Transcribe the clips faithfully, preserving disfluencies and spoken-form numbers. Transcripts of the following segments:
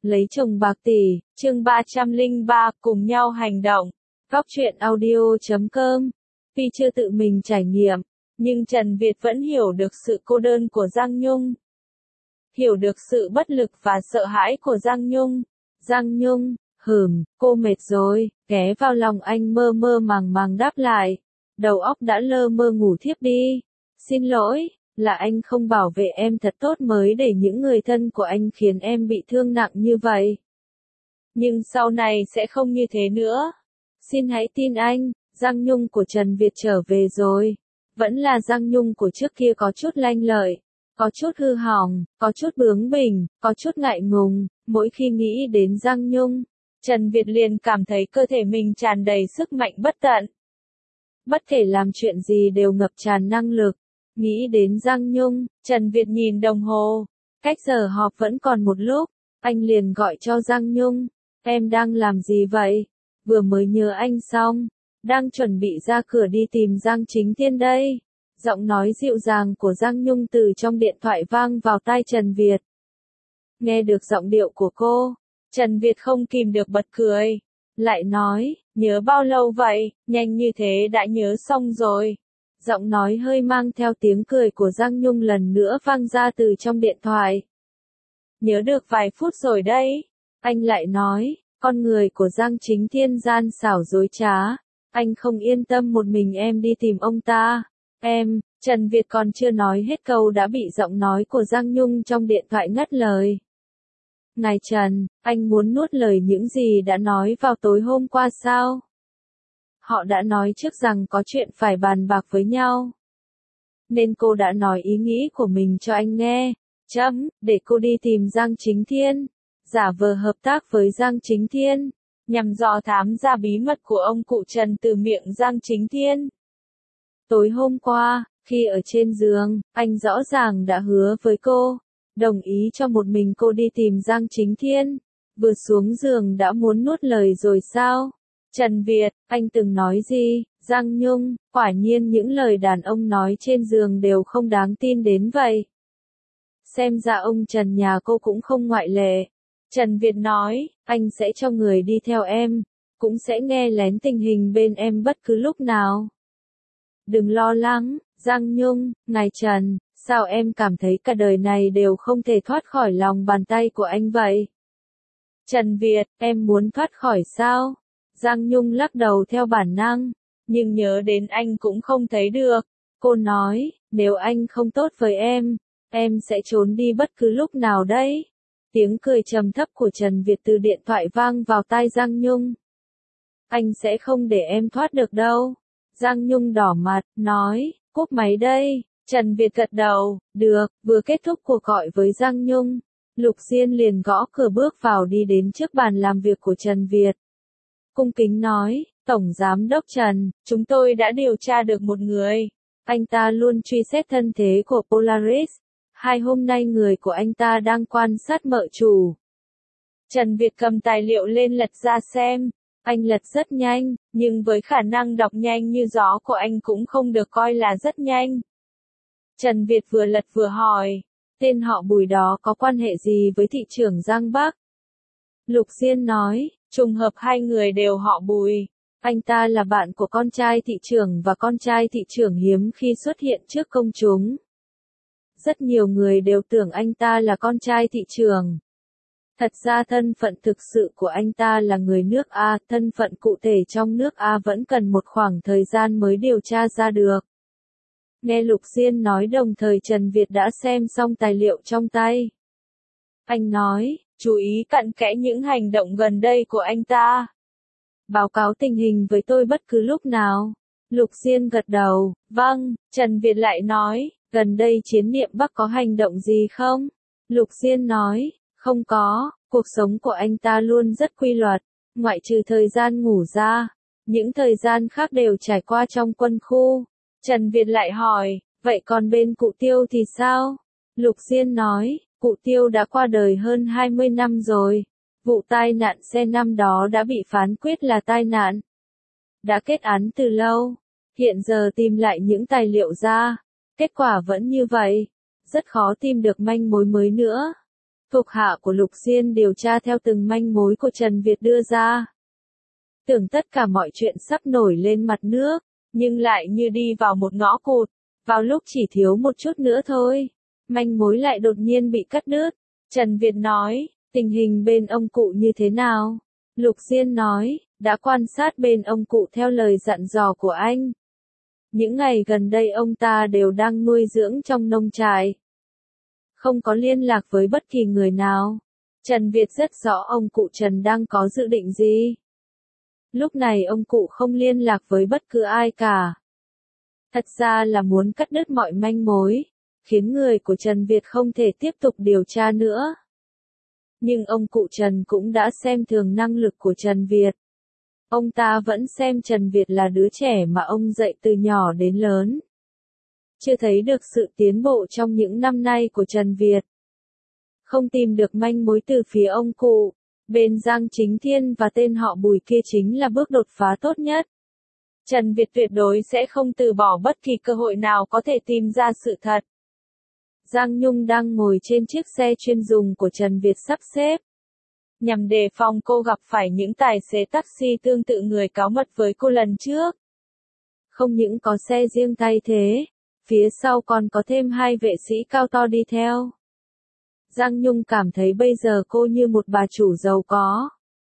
Lấy chồng bạc tỷ, chương ba trăm lẻ ba, cùng nhau hành động. Góc truyện audio chấm com. Tuy chưa tự mình trải nghiệm, nhưng Trần Việt vẫn hiểu được sự cô đơn của Giang Nhung. Hiểu được sự bất lực và sợ hãi của Giang Nhung. Giang Nhung, hừm, cô mệt rồi, ghé vào lòng anh mơ mơ màng màng đáp lại. Đầu óc đã lơ mơ ngủ thiếp đi. Xin lỗi, là anh không bảo vệ em thật tốt mới để những người thân của anh khiến em bị thương nặng như vậy. Nhưng sau này sẽ không như thế nữa. Xin hãy tin anh, Giang Nhung của Trần Việt trở về rồi. Vẫn là Giang Nhung của trước kia có chút lanh lợi, có chút hư hỏng, có chút bướng bỉnh, có chút ngại ngùng. Mỗi khi nghĩ đến Giang Nhung, Trần Việt liền cảm thấy cơ thể mình tràn đầy sức mạnh bất tận. Bất kể làm chuyện gì đều ngập tràn năng lực. Nghĩ đến Giang Nhung, Trần Việt nhìn đồng hồ. Cách giờ họp vẫn còn một lúc. Anh liền gọi cho Giang Nhung. Em đang làm gì vậy? Vừa mới nhớ anh xong. Đang chuẩn bị ra cửa đi tìm Giang Chính Thiên đây. Giọng nói dịu dàng của Giang Nhung từ trong điện thoại vang vào tai Trần Việt. Nghe được giọng điệu của cô, Trần Việt không kìm được bật cười. Lại nói, nhớ bao lâu vậy, nhanh như thế đã nhớ xong rồi. Giọng nói hơi mang theo tiếng cười của Giang Nhung lần nữa vang ra từ trong điện thoại. Nhớ được vài phút rồi đấy. Anh lại nói, con người của Giang Chính Thiên gian xảo dối trá. Anh không yên tâm một mình em đi tìm ông ta. Em, Trần Việt còn chưa nói hết câu đã bị giọng nói của Giang Nhung trong điện thoại ngắt lời. Ngài Trần, anh muốn nuốt lời những gì đã nói vào tối hôm qua sao? Họ đã nói trước rằng có chuyện phải bàn bạc với nhau. Nên cô đã nói ý nghĩ của mình cho anh nghe. Chấm, để cô đi tìm Giang Chính Thiên. Giả vờ hợp tác với Giang Chính Thiên. Nhằm dò thám ra bí mật của ông cụ Trần từ miệng Giang Chính Thiên. Tối hôm qua, khi ở trên giường, anh rõ ràng đã hứa với cô. Đồng ý cho một mình cô đi tìm Giang Chính Thiên. Vừa xuống giường đã muốn nuốt lời rồi sao? Trần Việt, anh từng nói gì? Giang Nhung, quả nhiên những lời đàn ông nói trên giường đều không đáng tin đến vậy. Xem ra ông Trần nhà cô cũng không ngoại lệ. Trần Việt nói, anh sẽ cho người đi theo em, cũng sẽ nghe lén tình hình bên em bất cứ lúc nào. Đừng lo lắng, Giang Nhung, ngài Trần, sao em cảm thấy cả đời này đều không thể thoát khỏi lòng bàn tay của anh vậy? Trần Việt, em muốn thoát khỏi sao? Giang Nhung lắc đầu theo bản năng, nhưng nhớ đến anh cũng không thấy được. Cô nói, nếu anh không tốt với em, em sẽ trốn đi bất cứ lúc nào đấy. Tiếng cười trầm thấp của Trần Việt từ điện thoại vang vào tai Giang Nhung. Anh sẽ không để em thoát được đâu. Giang Nhung đỏ mặt, nói, cúp máy đây. Trần Việt gật đầu, được, vừa kết thúc cuộc gọi với Giang Nhung. Lục Diên liền gõ cửa bước vào đi đến trước bàn làm việc của Trần Việt. Cung kính nói, Tổng Giám đốc Trần, chúng tôi đã điều tra được một người. Anh ta luôn truy xét thân thế của Polaris. Hai hôm nay người của anh ta đang quan sát mợ chủ. Trần Việt cầm tài liệu lên lật ra xem. Anh lật rất nhanh, nhưng với khả năng đọc nhanh như gió của anh cũng không được coi là rất nhanh. Trần Việt vừa lật vừa hỏi, tên họ Bùi đó có quan hệ gì với thị trưởng Giang Bắc? Lục Diên nói, trùng hợp hai người đều họ Bùi. Anh ta là bạn của con trai thị trưởng và con trai thị trưởng hiếm khi xuất hiện trước công chúng. Rất nhiều người đều tưởng anh ta là con trai thị trưởng. Thật ra thân phận thực sự của anh ta là người nước A, thân phận cụ thể trong nước A vẫn cần một khoảng thời gian mới điều tra ra được. Nghe Lục Diên nói đồng thời Trần Việt đã xem xong tài liệu trong tay. Anh nói, chú ý cặn kẽ những hành động gần đây của anh ta. Báo cáo tình hình với tôi bất cứ lúc nào. Lục Diên gật đầu, vâng. Trần Việt lại nói, gần đây Chiến Niệm Bắc có hành động gì không? Lục Diên nói, không có, cuộc sống của anh ta luôn rất quy luật, ngoại trừ thời gian ngủ ra. Những thời gian khác đều trải qua trong quân khu. Trần Việt lại hỏi, vậy còn bên cụ Tiêu thì sao? Lục Diên nói, cụ Tiêu đã qua đời hơn hai mươi năm rồi. Vụ tai nạn xe năm đó đã bị phán quyết là tai nạn. Đã kết án từ lâu. Hiện giờ tìm lại những tài liệu ra. Kết quả vẫn như vậy. Rất khó tìm được manh mối mới nữa. Thuộc hạ của Lục Diên điều tra theo từng manh mối của Trần Việt đưa ra. Tưởng tất cả mọi chuyện sắp nổi lên mặt nước, nhưng lại như đi vào một ngõ cụt, vào lúc chỉ thiếu một chút nữa thôi, manh mối lại đột nhiên bị cắt đứt. Trần Việt nói, tình hình bên ông cụ như thế nào? Lục Diên nói, đã quan sát bên ông cụ theo lời dặn dò của anh. Những ngày gần đây ông ta đều đang nuôi dưỡng trong nông trại. Không có liên lạc với bất kỳ người nào. Trần Việt rất rõ ông cụ Trần đang có dự định gì. Lúc này ông cụ không liên lạc với bất cứ ai cả. Thật ra là muốn cắt đứt mọi manh mối, khiến người của Trần Việt không thể tiếp tục điều tra nữa. Nhưng ông cụ Trần cũng đã xem thường năng lực của Trần Việt. Ông ta vẫn xem Trần Việt là đứa trẻ mà ông dạy từ nhỏ đến lớn. Chưa thấy được sự tiến bộ trong những năm nay của Trần Việt. Không tìm được manh mối từ phía ông cụ, bên Giang Chính Thiên và tên họ Bùi kia chính là bước đột phá tốt nhất. Trần Việt tuyệt đối sẽ không từ bỏ bất kỳ cơ hội nào có thể tìm ra sự thật. Giang Nhung đang ngồi trên chiếc xe chuyên dùng của Trần Việt sắp xếp. Nhằm đề phòng cô gặp phải những tài xế taxi tương tự người cáo mật với cô lần trước. Không những có xe riêng thay thế, phía sau còn có thêm hai vệ sĩ cao to đi theo. Giang Nhung cảm thấy bây giờ cô như một bà chủ giàu có.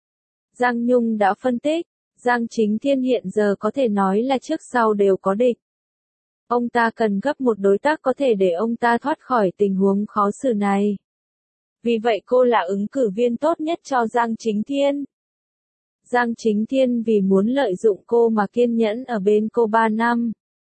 Giang Nhung đã phân tích, Giang Chính Thiên hiện giờ có thể nói là trước sau đều có địch. Ông ta cần gấp một đối tác có thể để ông ta thoát khỏi tình huống khó xử này. Vì vậy cô là ứng cử viên tốt nhất cho Giang Chính Thiên. Giang Chính Thiên vì muốn lợi dụng cô mà kiên nhẫn ở bên cô ba năm.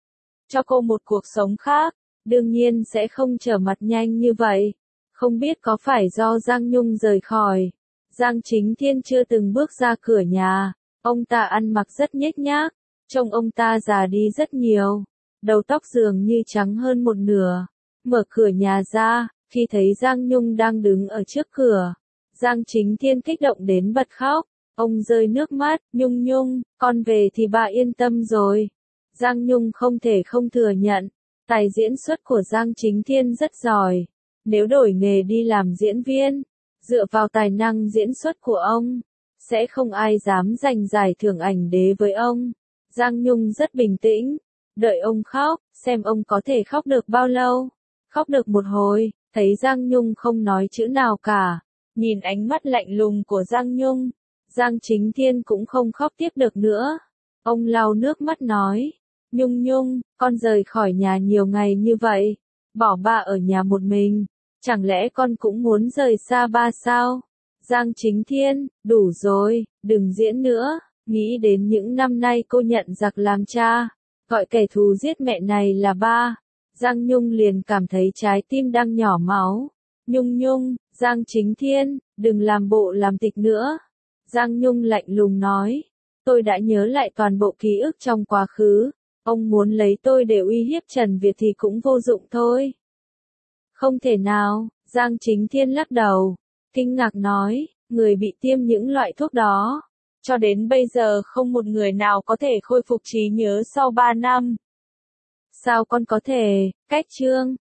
Cho cô một cuộc sống khác, đương nhiên sẽ không trở mặt nhanh như vậy. Không biết có phải do Giang Nhung rời khỏi. Giang Chính Thiên chưa từng bước ra cửa nhà. Ông ta ăn mặc rất nhếch nhác. Trông ông ta già đi rất nhiều. Đầu tóc dường như trắng hơn một nửa. Mở cửa nhà ra, khi thấy Giang Nhung đang đứng ở trước cửa. Giang Chính Thiên kích động đến bật khóc. Ông rơi nước mắt, Nhung Nhung, con về thì bà yên tâm rồi. Giang Nhung không thể không thừa nhận. Tài diễn xuất của Giang Chính Thiên rất giỏi. Nếu đổi nghề đi làm diễn viên, dựa vào tài năng diễn xuất của ông, sẽ không ai dám giành giải thưởng ảnh đế với ông. Giang Nhung rất bình tĩnh, đợi ông khóc, xem ông có thể khóc được bao lâu. Khóc được một hồi, thấy Giang Nhung không nói chữ nào cả. Nhìn ánh mắt lạnh lùng của Giang Nhung, Giang Chính Thiên cũng không khóc tiếp được nữa. Ông lau nước mắt nói, Nhung Nhung, con rời khỏi nhà nhiều ngày như vậy, bỏ ba ở nhà một mình, chẳng lẽ con cũng muốn rời xa ba sao? Giang Chính Thiên, đủ rồi, đừng diễn nữa, nghĩ đến những năm nay cô nhận giặc làm cha, gọi kẻ thù giết mẹ này là ba. Giang Nhung liền cảm thấy trái tim đang nhỏ máu. Nhung Nhung, Giang Chính Thiên, đừng làm bộ làm tịch nữa. Giang Nhung lạnh lùng nói, tôi đã nhớ lại toàn bộ ký ức trong quá khứ. Ông muốn lấy tôi để uy hiếp Trần Việt thì cũng vô dụng thôi. Không thể nào, Giang Chính Thiên lắc đầu, kinh ngạc nói, người bị tiêm những loại thuốc đó. Cho đến bây giờ không một người nào có thể khôi phục trí nhớ sau ba năm. Sao con có thể, cách chương.